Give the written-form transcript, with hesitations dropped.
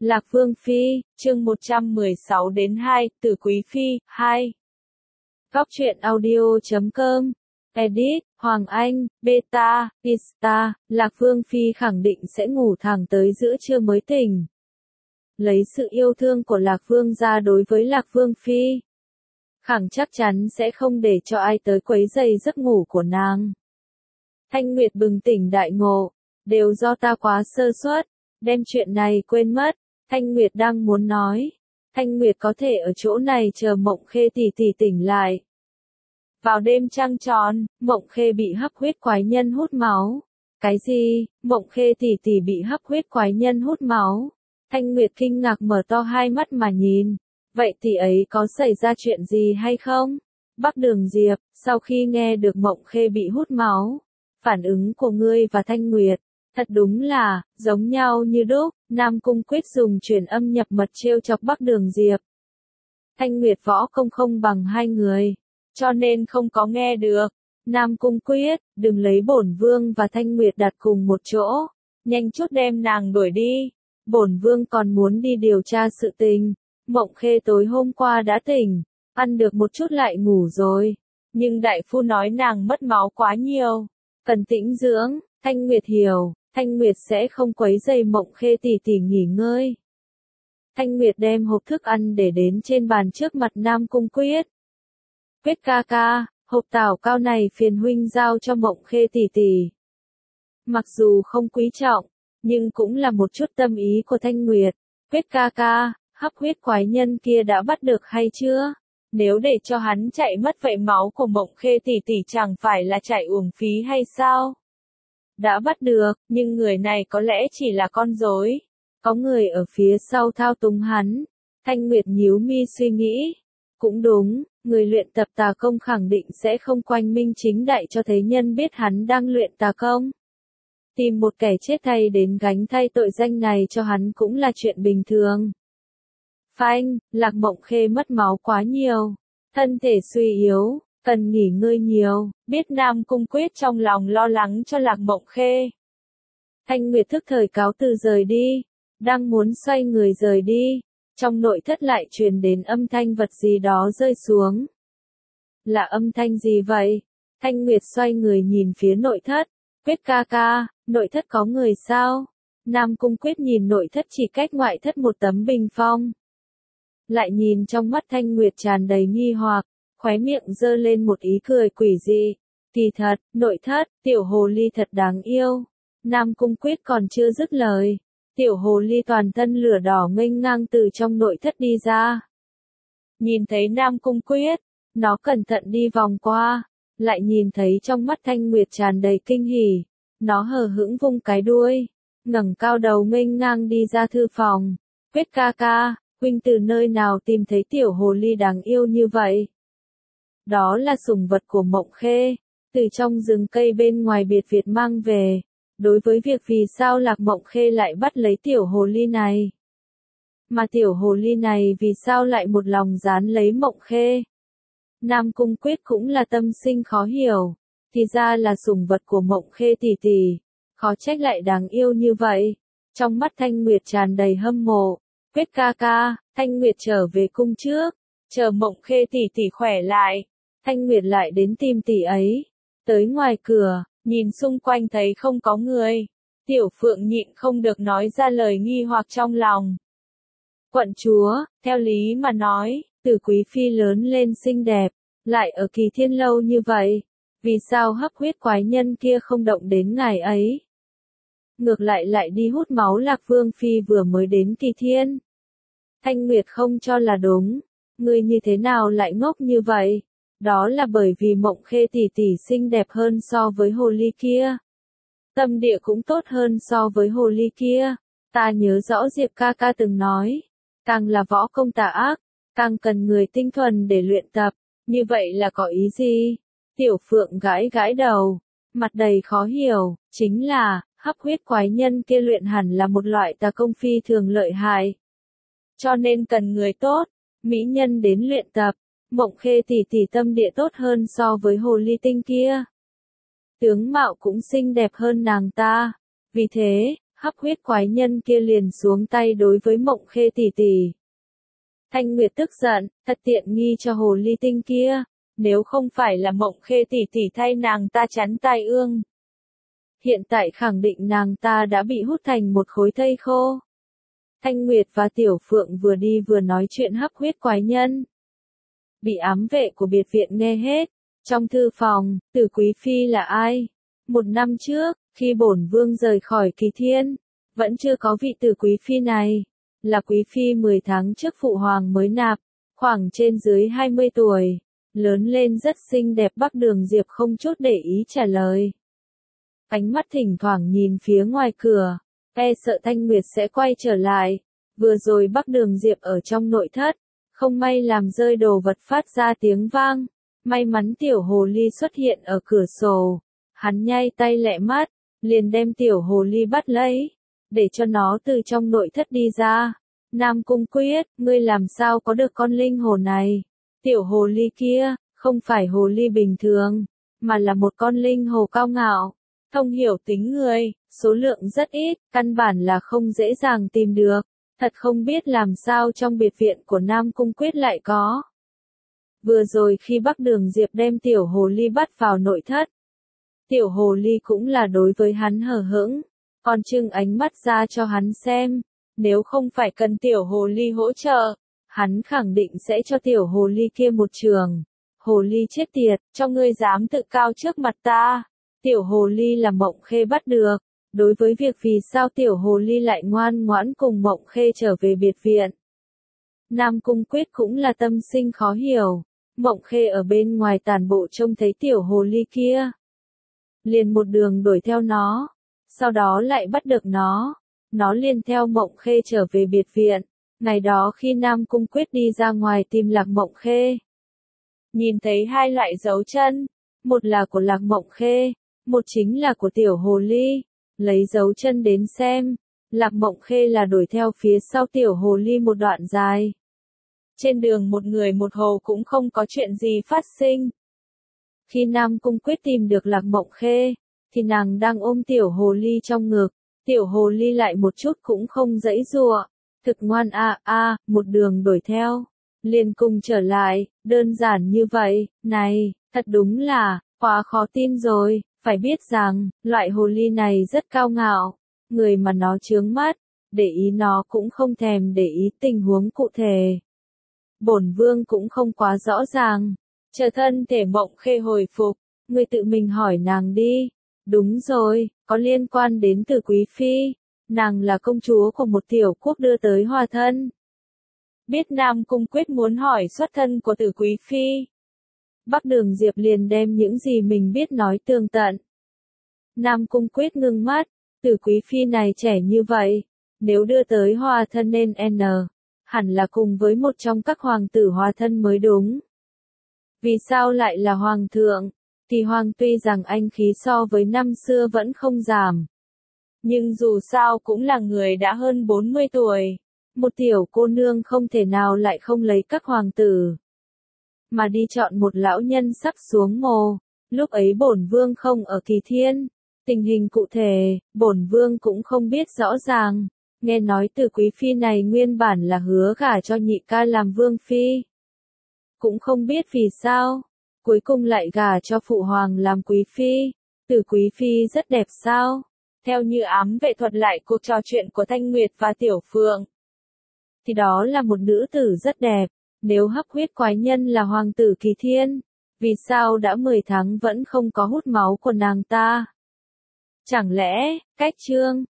Lạc Vương Phi, chương 116 đến 2, Tử Quý Phi, 2. Góc truyện audio.com. Edit, Hoàng Anh, Beta, Insta, Lạc Vương Phi khẳng định sẽ ngủ thẳng tới giữa trưa mới tỉnh. Lấy sự yêu thương của Lạc Vương ra đối với Lạc Vương Phi, khẳng chắc chắn sẽ không để cho ai tới quấy rầy giấc ngủ của nàng. Thanh Nguyệt bừng tỉnh đại ngộ, đều do ta quá sơ suất, đem chuyện này quên mất. Thanh Nguyệt đang muốn nói, Thanh Nguyệt có thể ở chỗ này chờ Mộng Khê tỷ tỷ tỉnh lại. Vào đêm trăng tròn, Mộng Khê bị hấp huyết quái nhân hút máu. Cái gì? Mộng Khê tỷ tỷ bị hấp huyết quái nhân hút máu? Thanh Nguyệt kinh ngạc mở to hai mắt mà nhìn. Vậy tỷ ấy có xảy ra chuyện gì hay không? Bắc Đường Diệp, sau khi nghe được Mộng Khê bị hút máu, phản ứng của ngươi và Thanh Nguyệt thật đúng là giống nhau như đúc. Nam Cung Quyết dùng truyền âm nhập mật trêu chọc Bắc Đường Diệp. Thanh Nguyệt võ công không bằng hai người, cho nên không có nghe được. Nam Cung Quyết, đừng lấy bổn vương và Thanh Nguyệt đặt cùng một chỗ, nhanh chút đem nàng đuổi đi. Bổn vương còn muốn đi điều tra sự tình. Mộng Khê tối hôm qua đã tỉnh, ăn được một chút lại ngủ rồi, nhưng đại phu nói nàng mất máu quá nhiều, cần tĩnh dưỡng. Thanh Nguyệt hiểu, Thanh Nguyệt sẽ không quấy rầy Mộng Khê tỷ tỷ nghỉ ngơi. Thanh Nguyệt đem hộp thức ăn để đến trên bàn trước mặt Nam Cung Quyết. Quyết ca ca, hộp tảo cao này phiền huynh giao cho Mộng Khê tỷ tỷ. Mặc dù không quý trọng, nhưng cũng là một chút tâm ý của Thanh Nguyệt. Quyết ca ca, hấp huyết quái nhân kia đã bắt được hay chưa? Nếu để cho hắn chạy mất vậy máu của Mộng Khê tỷ tỷ chẳng phải là chạy uổng phí hay sao? Đã bắt được, nhưng người này có lẽ chỉ là con rối. Có người ở phía sau thao túng hắn. Thanh Nguyệt nhíu mi suy nghĩ. Cũng đúng, người luyện tập tà công khẳng định sẽ không quanh minh chính đại cho thế nhân biết hắn đang luyện tà công. Tìm một kẻ chết thay đến gánh thay tội danh này cho hắn cũng là chuyện bình thường. Phanh, Lạc Mộng Khê mất máu quá nhiều, thân thể suy yếu, cần nghỉ ngơi nhiều, biết Nam Cung Quyết trong lòng lo lắng cho Lạc Mộng Khê. Thanh Nguyệt thức thời cáo từ rời đi, đang muốn xoay người rời đi, trong nội thất lại truyền đến âm thanh vật gì đó rơi xuống. Là âm thanh gì vậy? Thanh Nguyệt xoay người nhìn phía nội thất. Quyết ca ca, nội thất có người sao? Nam Cung Quyết nhìn nội thất chỉ cách ngoại thất một tấm bình phong. Lại nhìn trong mắt Thanh Nguyệt tràn đầy nghi hoặc, khóe miệng giơ lên một ý cười quỷ dị. Kỳ thật, nội thất, tiểu hồ ly thật đáng yêu. Nam Cung Quyết còn chưa dứt lời. Tiểu hồ ly toàn thân lửa đỏ nghênh ngang từ trong nội thất đi ra. Nhìn thấy Nam Cung Quyết, nó cẩn thận đi vòng qua, lại nhìn thấy trong mắt Thanh Nguyệt tràn đầy kinh hỉ. Nó hờ hững vung cái đuôi, ngẩng cao đầu nghênh ngang đi ra thư phòng. Quyết ca ca, huynh từ nơi nào tìm thấy tiểu hồ ly đáng yêu như vậy? Đó là sủng vật của Mộng Khê, từ trong rừng cây bên ngoài biệt viện mang về. Đối với việc vì sao Lạc Mộng Khê lại bắt lấy tiểu hồ ly này, mà tiểu hồ ly này vì sao lại một lòng dán lấy Mộng Khê, Nam Cung Quyết cũng là tâm sinh khó hiểu. Thì ra là sủng vật của Mộng Khê tỷ tỷ, khó trách lại đáng yêu như vậy. Trong mắt Thanh Nguyệt tràn đầy hâm mộ. Quyết ca ca, Thanh Nguyệt trở về cung trước, chờ Mộng Khê tỷ tỷ khỏe lại. Thanh Nguyệt lại đến tìm tỷ ấy. Tới ngoài cửa, nhìn xung quanh thấy không có người. Tiểu Phượng nhịn không được nói ra lời nghi hoặc trong lòng. Quận chúa, theo lý mà nói, Tử Quý Phi lớn lên xinh đẹp, lại ở Kỳ Thiên lâu như vậy. Vì sao hấp huyết quái nhân kia không động đến ngài ấy? Ngược lại lại đi hút máu Lạc Vương Phi vừa mới đến Kỳ Thiên. Thanh Nguyệt không cho là đúng. Ngươi như thế nào lại ngốc như vậy? Đó là bởi vì Mộng Khê tỷ tỷ xinh đẹp hơn so với hồ ly kia. Tâm địa cũng tốt hơn so với hồ ly kia. Ta nhớ rõ Diệp ca ca từng nói, càng là võ công tà ác, càng cần người tinh thuần để luyện tập. Như vậy là có ý gì? Tiểu Phượng gãi gãi đầu, mặt đầy khó hiểu. Chính là, hấp huyết quái nhân kia luyện hẳn là một loại tà công phi thường lợi hại, cho nên cần người tốt, mỹ nhân đến luyện tập. Mộng Khê tỷ tỷ tâm địa tốt hơn so với hồ ly tinh kia, tướng mạo cũng xinh đẹp hơn nàng ta. Vì thế, hấp huyết quái nhân kia liền xuống tay đối với Mộng Khê tỷ tỷ. Thanh Nguyệt tức giận, thật tiện nghi cho hồ ly tinh kia, nếu không phải là Mộng Khê tỷ tỷ thay nàng ta chắn tai ương. Hiện tại khẳng định nàng ta đã bị hút thành một khối thây khô. Thanh Nguyệt và Tiểu Phượng vừa đi vừa nói chuyện hấp huyết quái nhân. Bị ám vệ của biệt viện nghe hết. Trong thư phòng, Tử Quý Phi là ai? Một năm trước, khi bổn vương rời khỏi Kỳ Thiên, vẫn chưa có vị Tử Quý Phi này. Là Quý Phi 10 tháng trước phụ hoàng mới nạp, khoảng trên dưới 20 tuổi. Lớn lên rất xinh đẹp. Bắc Đường Diệp không chút để ý trả lời. Ánh mắt thỉnh thoảng nhìn phía ngoài cửa, e sợ Thanh Nguyệt sẽ quay trở lại. Vừa rồi Bắc Đường Diệp ở trong nội thất, không may làm rơi đồ vật phát ra tiếng vang. May mắn tiểu hồ ly xuất hiện ở cửa sổ. Hắn nhay tay lẹ mắt, liền đem tiểu hồ ly bắt lấy, để cho nó từ trong nội thất đi ra. Nam Cung Quyết, ngươi làm sao có được con linh hồ này? Tiểu hồ ly kia, không phải hồ ly bình thường, mà là một con linh hồ cao ngạo, thông hiểu tính người, số lượng rất ít, căn bản là không dễ dàng tìm được. Thật không biết làm sao trong biệt viện của Nam Cung Quyết lại có. Vừa rồi khi Bắc Đường Diệp đem tiểu hồ ly bắt vào nội thất, tiểu hồ ly cũng là đối với hắn hờ hững, còn trưng ánh mắt ra cho hắn xem. Nếu không phải cần tiểu hồ ly hỗ trợ, hắn khẳng định sẽ cho tiểu hồ ly kia một trường. Hồ ly chết tiệt, cho ngươi dám tự cao trước mặt ta. Tiểu hồ ly là Mộng Khê bắt được. Đối với việc vì sao tiểu hồ ly lại ngoan ngoãn cùng Mộng Khê trở về biệt viện, Nam Cung Quyết cũng là tâm sinh khó hiểu. Mộng Khê ở bên ngoài tản bộ trông thấy tiểu hồ ly kia, liền một đường đuổi theo nó, sau đó lại bắt được nó. Nó liền theo Mộng Khê trở về biệt viện. Ngày đó khi Nam Cung Quyết đi ra ngoài tìm Lạc Mộng Khê, nhìn thấy hai loại dấu chân, một là của Lạc Mộng Khê, một chính là của tiểu hồ ly. Lấy dấu chân đến xem, Lạc Mộng Khê là đuổi theo phía sau tiểu hồ ly một đoạn dài. Trên đường một người một hồ cũng không có chuyện gì phát sinh. Khi Nam Cung Quyết tìm được Lạc Mộng Khê, thì nàng đang ôm tiểu hồ ly trong ngực. Tiểu hồ ly lại một chút cũng không giãy giụa, thực ngoan một đường đuổi theo, liền cùng trở lại, đơn giản như vậy. Này, thật đúng là, quá khó tin rồi, phải biết rằng, loại hồ ly này rất cao ngạo, người mà nó chướng mắt, để ý nó cũng không thèm để ý tình huống cụ thể. Bổn vương cũng không quá rõ ràng, chờ thân thể Mộng Khê hồi phục, người tự mình hỏi nàng đi. Đúng rồi, có liên quan đến Tử Quý Phi, nàng là công chúa của một tiểu quốc đưa tới hòa thân. Biết Nam Cung Quyết muốn hỏi xuất thân của Tử Quý Phi, Bắc Đường Diệp liền đem những gì mình biết nói tường tận. Nam Cung Quyết ngưng mắt, Tử Quý Phi này trẻ như vậy, nếu đưa tới hòa thân nên hẳn là cùng với một trong các hoàng tử hòa thân mới đúng. Vì sao lại là hoàng thượng? Thì hoàng tuy rằng anh khí so với năm xưa vẫn không giảm, nhưng dù sao cũng là người đã hơn 40 tuổi. Một tiểu cô nương không thể nào lại không lấy các hoàng tử, mà đi chọn một lão nhân sắp xuống mồ. Lúc ấy bổn vương không ở Kỳ Thiên, tình hình cụ thể, bổn vương cũng không biết rõ ràng. Nghe nói Tử Quý Phi này nguyên bản là hứa gả cho nhị ca làm vương phi. Cũng không biết vì sao, cuối cùng lại gả cho phụ hoàng làm quý phi. Tử Quý Phi rất đẹp sao? Theo như ám vệ thuật lại cuộc trò chuyện của Thanh Nguyệt và Tiểu Phượng, thì đó là một nữ tử rất đẹp. Nếu hấp huyết quái nhân là hoàng tử Kỳ Thiên, vì sao đã 10 tháng vẫn không có hút máu của nàng ta? Chẳng lẽ, cách chương